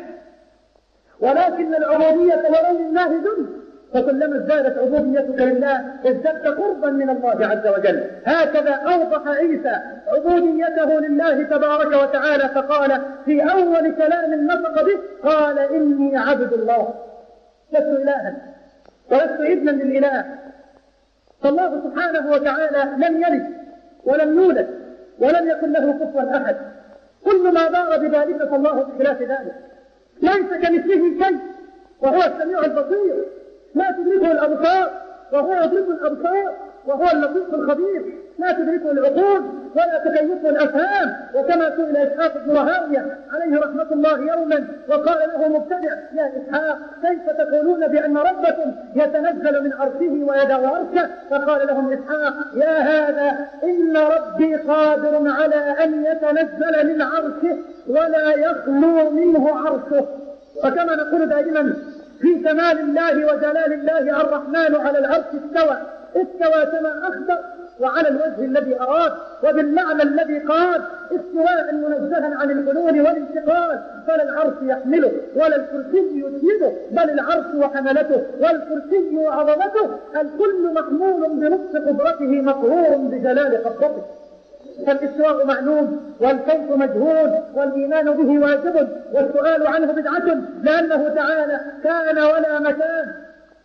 ولكن العبودية لغير الله ذل. فكلما ازدادت عبوديتك لله ازددت قربا من الله عز وجل. هكذا أوضح عيسى عبوديته لله تبارك وتعالى، فقال في أول كلام نطق به: قال إني عبد الله، لست إلها ولست ابنا للإله. فالله سبحانه وتعالى لم يلد ولم يولد ولم يكن له كفوا أحد. كل ما دار بذلك فالله بخلاف ذلك، ليس كمثله شيء وهو السميع البصير، لا تدركه الأبصار وهو يدرك الأبصار، وهو اللطيف الخبير، لا تدركه العقول ولا تكيفه الأفهام. وكما سئل إسحاق بن راهويه عليه رحمة الله يوما وقال له مبتدع: يا إسحاق كيف تقولون بأن ربكم يتنزل من عرشه ويدعو عرشه؟ فقال لهم إسحاق: يا هذا إن ربي قادر على أن يتنزل من عرشه ولا يخلو منه عرشه. وكما نقول دائما في كمال الله وجلال الله: الرحمن على العرش استوى، استوى كما أخبر وعلى الوجه الذي أراد وبالمعنى الذي قال، استواء منزها عن الحلول والانتقال، فلا العرش يحمله ولا الكرسي يسنده، بل العرش وحملته والكرسي وعظمته، الكل محمول بنصف قدرته مقهور بجلال قبضته. فالاستواء معلوم والكيف مجهول والإيمان به واجب والسؤال عنه بدعة، لأنه تعالى كان ولا مكان،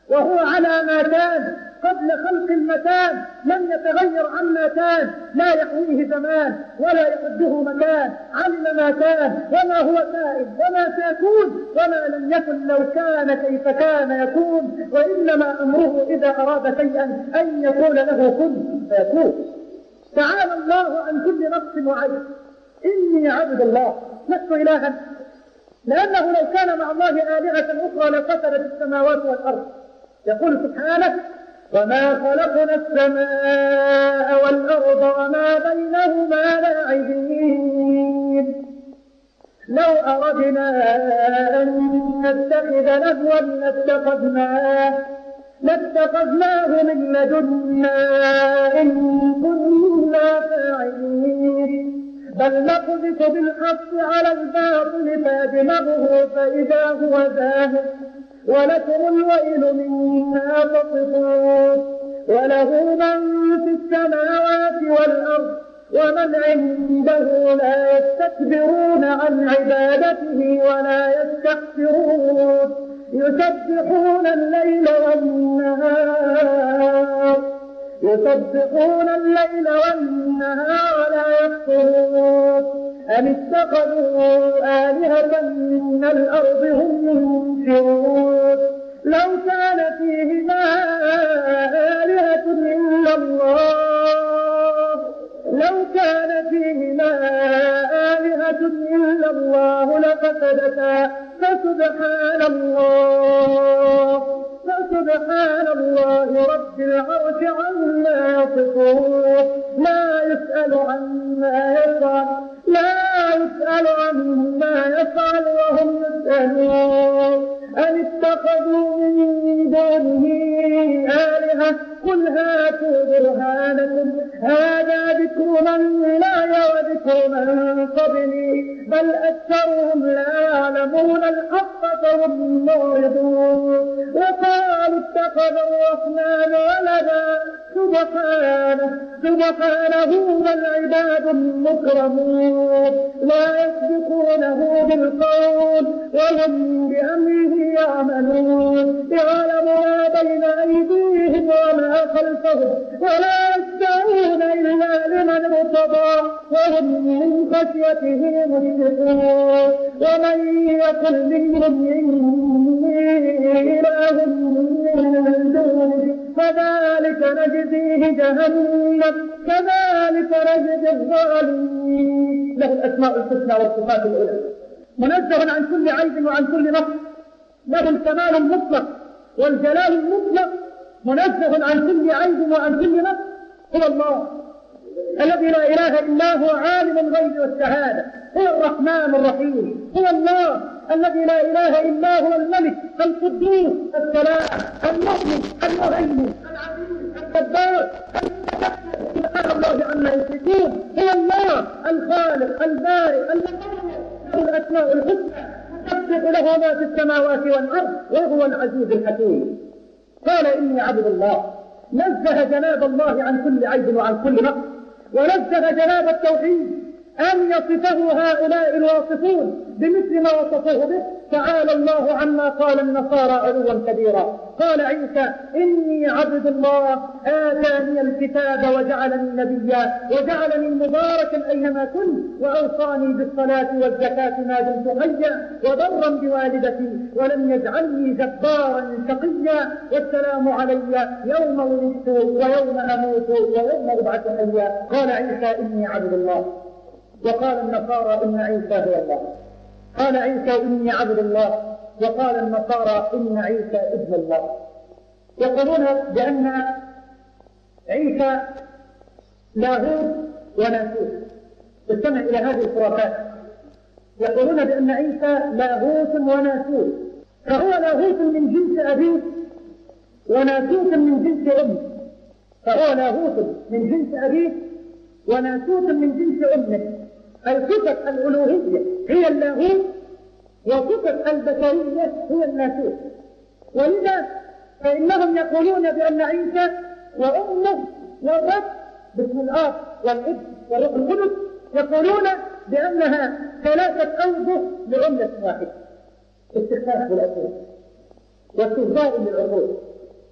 وهو على ما كان قبل خلق المكان، لم يتغير عما كان، لا يحويه زمان ولا يحده مكان، علم ما كان وما هو كائن وما سيكون وما لم يكن لو كان كيف كان يكون، وإنما أمره إذا أراد شيئا أن يقول له كن فيكون. تعالى الله عن كل نقص وعيب. إني عبد الله لست إلها، لأنه لو كان مع الله آلهة أخرى لفسدت السماوات والأرض. يقول سبحانه: وما خلقنا السماء والأرض وما بينهما لاعبين. لو أردنا أن نتخذ لهوا لاتخذناه لاتخذناه من لدنا إن كنا فاعلين. بل نقذف بالحق على الباطل فيدمغه فإذا هو زاهق ولكم الويل مما تصفون. وله من في السماوات والأرض ومن عنده لا يستكبرون عن عبادته ولا يستحسرون. يسبحون الليل والنهار يسبحون الليل والنهار لا يفترون. أم اتخذوا آلهة من الأرض هم ينشرون. لو كان فيهما آلهة إلا الله لو كان فيهما آلهة إلا الله لفسدتا فسبحان الله فسبحان الله رب العرش عما يصفون. لا يسأل عما يفعل لا يسأل عما يفعل وهم يسألون. أن اتخذوا من دونه آلهة قل هاتوا برهانكم هذا ذكر من معي وذكر من قبلي بل أكثرهم لا يعلمون الحق فهم معرضون. وقالوا اتخذ الرحمن ولدا سبحانه سبحانه بل عباد مكرمون لا يسبقونه بالقول وهم بأمره يعملون. يعلم ما بين أيديهم وما خلفهم ولا يشفعون إلا لمن ارتضى وهم من خشيته مشفقون. ومن يقل منهم إني إله من دونه فذلك نجزيه جهنم كذلك نجزي الظالمين. له الأسماء الحسنى والصفات العلى، منزه عن كل عيب وعن كل نقص، له الكمال المطلق والجلال المطلق، منزه عن كل عيب وعن كل نقص. هو الله الذي لا إله إلا هو عالم الغيب والشهادة، هو الرحمن الرحيم. هو الله الذي لا إله إلا هو الملك القدوس السلام المؤمن المهيمن العزيز الجبار سبحان الله عما يشركون. هو الله الخالق البارئ المصور له الأسماء الحسنى يسبح له ما في السماوات والأرض وهو العزيز الحكيم. قال إني عبد الله، نزه جناب الله عن كل عيب وعن كل نقص، ونزه جناب التوحيد أن يصفه هؤلاء الواصفون بمثل ما وصفوه به. تعالى الله عما قال النصارى علوا كبيرا. قال عيسى إني عبد الله آتاني الكتاب وجعلني نبيا وجعلني مباركا أينما كنت وأوصاني بالصلاة والزكاة ما دمت حيا وبرا بوالدتي ولم يجعلني جبارا شقيا والسلام علي يوم ولدت ويوم أموت ويوم أبعث حيا. قال عيسى إني عبد الله، وقال النصارى إن عيسى هو الله. قال عيسى إني عبد الله، وقال النصارى إن عيسى ابن الله. يقولون بأن عيسى لاهوت وناسوت. استمع إلى هذه الخرافات. يقولون بأن عيسى لاهوت وناسوت، فهو لاهوت من جنس أبيه وناسوت من جنس أمه. فهو لاهوت من جنس أبيه وناسوت من جنس أمه. الصفة الألوهية هي اللاهوت وصفة البشرية هي الناسوت. ولذا فإنهم يقولون بأن عيسى وأمه والرب باسم الآب والابن والروح القدس يقولون بأنها ثلاثة أوجه لعملة واحدة. استخفاف بالعقول واستهزاء بالعقول.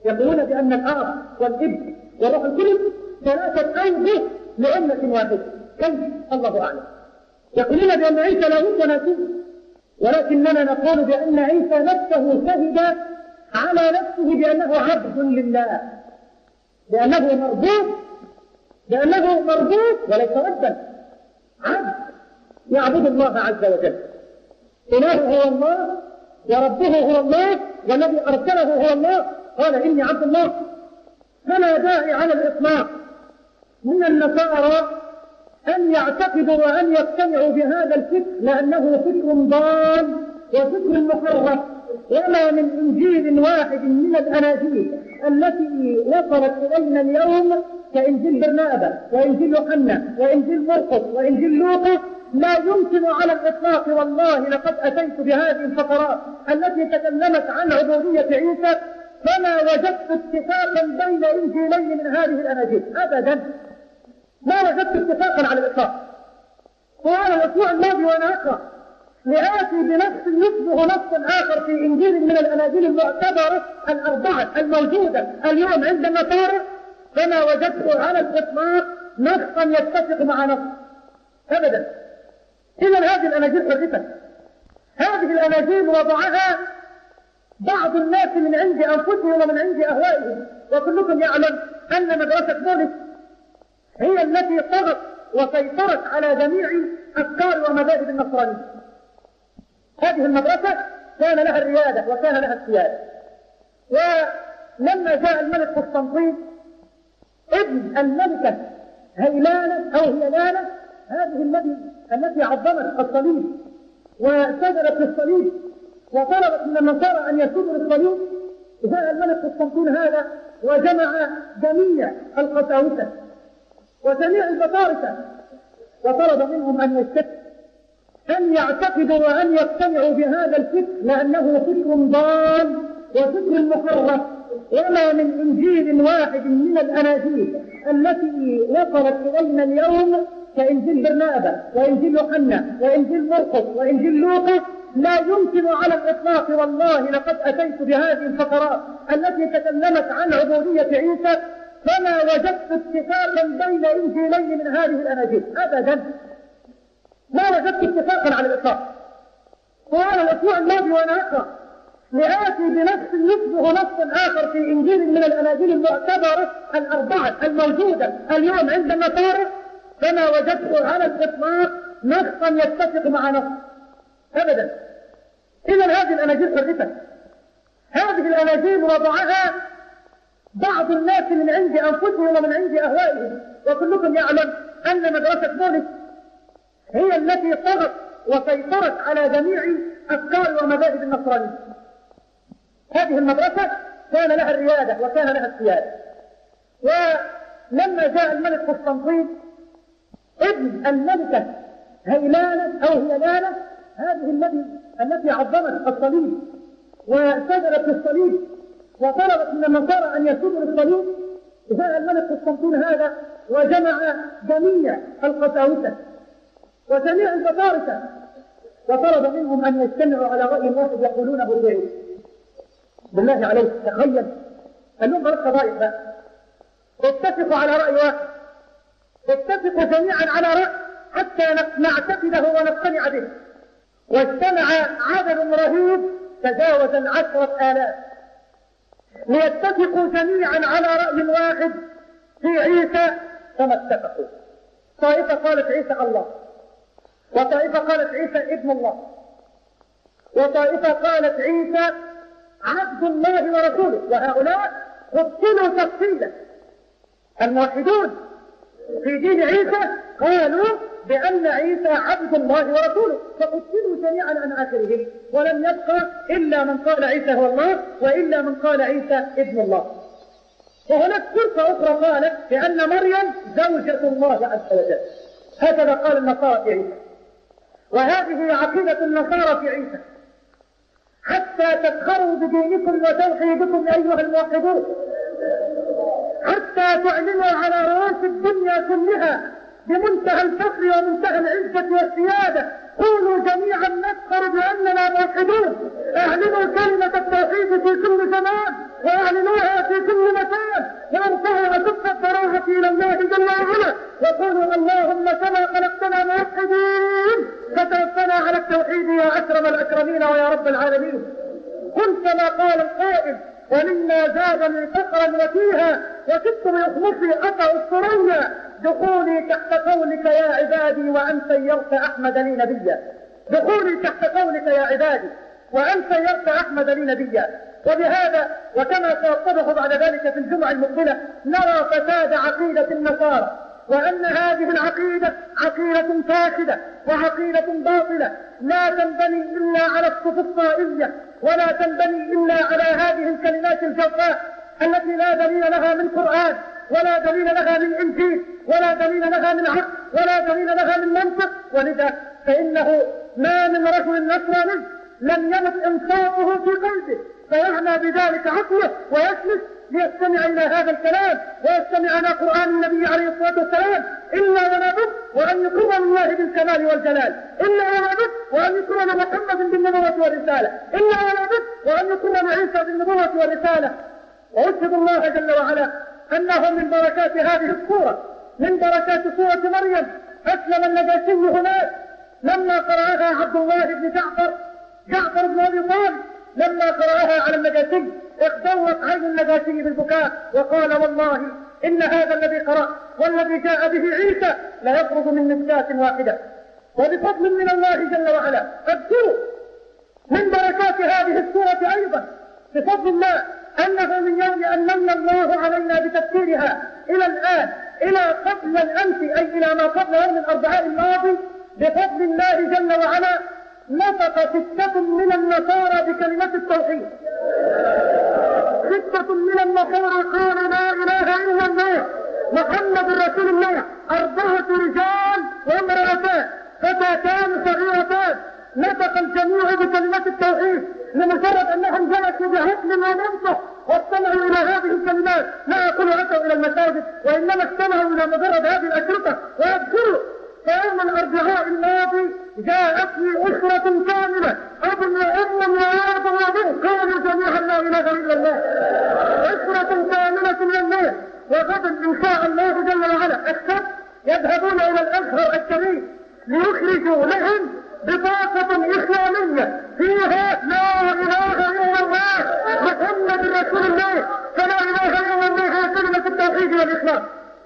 يقولون بأن الآب والابن والروح القدس ثلاثة أوجه لأمة واحدة. كيف؟ الله أعلم. يقولون بأن عيسى لاهوت وناسوت، ولكننا نقول بأن عيسى نفسه شهد على نفسه بأنه عبد لله، بأنه مربوط، بأنه مربوط وليس ربا، عبد يعبد الله عز وجل. إلهه هو الله وربه هو الله والذي أرسله هو الله. قال إني عبد الله. فلا داعي على الإطلاق من النصارى أن يعتقدوا وأن يقتنعوا بهذا الفكر، لأنه فكر ضال وفكر محرف. وما من إنجيل واحد من الأناجيل التي وصلت إلينا اليوم كإنجيل برنابا وإنجيل يوحنا وإنجيل مرقس وإنجيل لوقا لا يمكن على الإطلاق والله لقد أتيت بهذه الفقرات التي تكلمت عن عبودية عيسى فما وجدت اتفاقا بين إنجيلين من هذه الأناجيل أبدا، ما وجدت اتفاقا على الإطلاق. وعلى الأسبوع الماضي وأنا أقرأ لآتي بنفس يشبه نص آخر في إنجيل من الأناجيل المعتبرة الأربعة الموجودة اليوم عند النصارى، فما وجدت على الإطلاق نصا يتفق مع نص أبدا. إذا هذه الأناجيل حرفت، هذه الأناجيل وضعها بعض الناس من عند أنفسهم ومن عند أهوائهم، وكلكم يعلم أن مدرسة مولد هي التي طغت وسيطرت على جميع أفكار ومذاهب النصرانية. هذه المدرسة كان لها الريادة وكان لها السيادة. ولما جاء الملك قسطنطين ابن الملكة هيلانة أو هيلانة، هذه التي التي عظمت الصليب وسجدت للصليب وطلبت من النصارى أن يسجدوا للصليب، جاء الملك قسطنطين هذا وجمع جميع القساوسة وجميع البطاركة وطلب منهم أن يشتكوا أن يعتقدوا وأن يقتنعوا بهذا الفكر، لأنه فكر ضال وفكر محرف. وما من إنجيل واحد من الأناجيل التي وصلت إلينا اليوم كإنجيل برنابا وإنجيل يوحنا وإنجيل مرقس وإنجيل لوقا لا يمكن على الإطلاق والله لقد أتيت بهذه الفقرات التي تكلمت عن عبودية عيسى فما وجدت اتفاقا بين إنجيلين من هذه الأناجيل أبدا، ما وجدت اتفاقا على الإطلاق. وعلى الأسبوع الماضي وأنا أقرأ لآتي بنفس يشبه نص آخر في إنجيل من الأناجيل المعتبرة الأربعة الموجودة اليوم عند النصارى، فما وجدت على الإطلاق نصا يتفق مع نص أبدا. إذا هذه الأناجيل حرفت، هذه الأناجيل وضعها بعض الناس من عند أنفسهم ومن عند أهوائهم، وكلكم يعلم أن مدرسة مولد هي التي طغت وسيطرت على جميع أفكار ومذاهب النصرانية. هذه المدرسة كان لها الريادة وكان لها السيادة. ولما جاء الملك قسطنطين ابن الملكة هيلانة أو هيلانة، هذه التي التي عظمت الصليب وسجدت للصليب وطلبت من النصارى أن يسجدوا للصليب، جاء الملك قسطنطين هذا وجمع جميع القساوسة وجميع البطاركة وطلب منهم أن يجتمعوا على رأي واحد يقولونه بالعيد. بالله عليك تخيل، اليوم بلد قضائي بقى اتفقوا على رأي واحد، اتفقوا جميعا على رأي حتى نعتقده ونقتنع به، واجتمع عدد رهيب تجاوز العشرة آلاف ليتفقوا جميعا على رأي واحد في عيسى، فما اتفقوا. طائفة قالت عيسى الله، وطائفة قالت عيسى ابن الله، وطائفة قالت عيسى عبد الله ورسوله، وهؤلاء قتلوا تقتيلا. الموحدون في دين عيسى قالوا بأن عيسى عبد الله ورسوله، فقتلوا جميعا عن آخرهم، ولم يبقى إلا من قال عيسى هو الله وإلا من قال عيسى ابن الله. وهناك فرقة أخرى قالت بأن مريم زوجة الله عز وجل، هكذا قال النصارى في عيسى، وهذه عقيدة النصارى في عيسى. حتى تفخروا بدينكم وتوحيدكم أيها الموحدون، حتى تعلنوا على رؤوس الدنيا كلها بمنتهى الفخر ومنتهى العزة والسيادة، قولوا جميعا نفخر بأننا موحدون، اعلنوا كلمة التوحيد في كل زمان، واعلنوها في كل مكان، وارفعوا أكف الضراعة إلى الله جل وعلا، وقولوا اللهم كما خلقتنا موحدين فتوفنا على التوحيد يا أكرم الأكرمين ويا رب العالمين. قل كما قال القائل: ومما زادني فقرا وفيها وكدت بإخمصي أطأ الثريا دخولي تحت قولك يا عبادي وأن سيرت أحمد لي نبيا. دخولي تحت قولك يا عبادي وأن سيرت أحمد لي نبيا. وبهذا وكما سأتضح بعد ذلك في الجمعة المقبلة نرى فساد عقيدة النصارى، وأن هذه العقيدة عقيدة فاسدة وعقيدة باطلة لا تنبني إلا على الصفوف الطائية، ولا تنبني إلا على هذه الكلمات الجوفاء التي لا دليل لها من قرآن، ولا دليل لها من إنجيل، ولا دليل لها من عقل، ولا دليل لها من منطق. ولذا فإنه ما من رجل نصراني لم يمت إنصافه في قلبه فيعنى بذلك عقله ويسلك ليستمع إلى هذا الكلام ويستمع إلى قرآن النبي عليه الصلاة والسلام إلا ولا بد وأن يكرم الله بالكمال والجلال، إلا ولا بد وأن يكرم محمد بالنبوة والرسالة، إلا ولا بد وأن يكرم عيسى بالنبوة والرسالة. وأشهد الله جل وعلا أنه من بركات هذه السورة، من بركات سورة مريم، أسلم النجاشي هناك لما قرأها عبد الله بن جعفر جعفر بن أبي طالب، لما قرأها على النجاشي اخضرت عين النجاشي بالبكاء وقال: والله إن هذا الذي قرأ والذي جاء به عيسى لا يخرج من مسكاة واحدة. وبفضل من الله جل وعلا أذكروا من بركات هذه السورة أيضا بفضل الله أنه من يوم أن من الله علينا بتفسيرها إلى الآن إلى قبل الأمس أي إلى ما قبل يوم الأربعاء الماضي بفضل الله جل وعلا نطق ستة من النصارى بكلمة التوحيد. ستة من النصارى قالوا لا إله إلا الله محمد رسول الله. أربعة رجال وامرأتان فتاتان صغيرتان نطق الجميع بكلمة التوحيد لمجرد أنهم جلسوا بعقل ومنطق واستمعوا إلى هذه الكلمات. لا يقولوا أتوا إلى المساجد وإنما استمعوا إلى مجرد هذه الأشرطة. ويذكروا فيوم الأربعاء الماضي جاءتني أسرة كاملة أب وأم وولد وبنت قالوا جميعا لا إله إلا الله. أسرة كاملة من الناس. وغدا إن شاء الله جل وعلا السبت يذهبون إلى الأزهر الشريف ليخرجوا لهم بطاقة إسلامية فيها لا إله إلا الله محمد رسول الله. فلا إله إلا الله هي كلمة التوحيد والإسلام.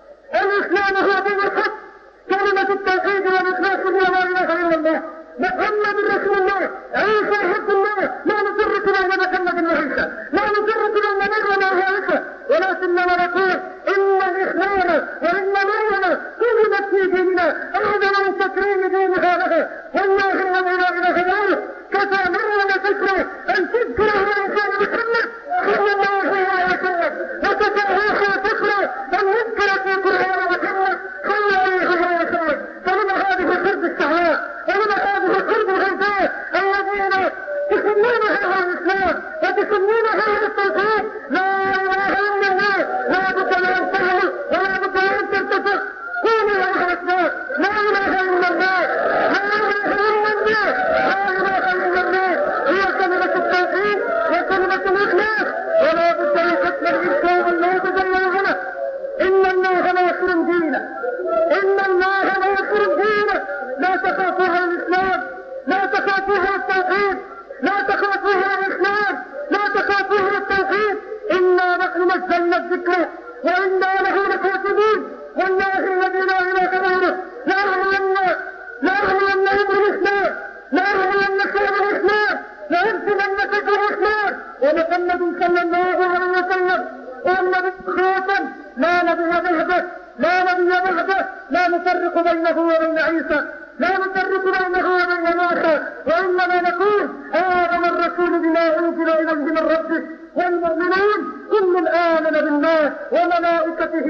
الإسلام هو دين الحق، كلمة التوحيد والإخلاص هي لا إله إلا الله محمد رسول الله. عيسى حق الله، لا نفرق بين محمد وعيسى، لا نفرق بين مريم وعيسى، ولكننا نقول إن الإسلام وإن مريم كلمت في ديننا أعظم من تكريم دينها لها. والله لا إله إلا الله كفى مريم ذكره أن تذكره الإنسان محمد صلى الله عليه وسلم، وكفى عيسى ذكره أن يذكر في قرآن محمد صلى الله عليه وسلم. فمن هذه الحرب السعاء ومن هذه الحرب الغيباء الذين تسمونها الإسلام وتسمونها التوحيد لا إله إلا الله لا بد أن تعمل ولا بد أن ترتفع. قولوا يا أهل الإسلام لا إله إلا الله لا إله إلا الله لا إله إلا الله. هي كلمة التوحيد وكلمة الإخلاص. ولا بد أن تكمل إنشاء الله جل وعلا. إن الله لا يكرم دينه، إن الله لا يكرم دينه. لا تخافوها الإسلام، لا تخافوها التوحيد، لا تخافوها الإسلام، لا تخافوها التوحيد. إنا نحن نزلنا الذكر وإنا له لكاتبون. والله الذي لا إله غيره لا أعلمن لا أعلمن أمر الإسلام، لا أعلمن شأن الإسلام، لا أرسلن فكر الإسلام. ومحمد صلى الله عليه وسلم والنبي خاتم لا نبي بعده، لا نبي بعده، لا نفرق بينه وبين عيسى، لا نفرق بينه وبين موسى. وإنما نقول آمن الرسول بما أنزل إليه من ربه والمؤمنون كل آمن بالله وملائكته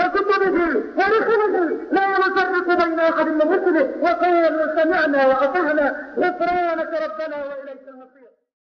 وكتبه ورسله لا نفرق بين أحد من رسله وقالوا سمعنا وأطعنا غفرانك ربنا وإليك المصير.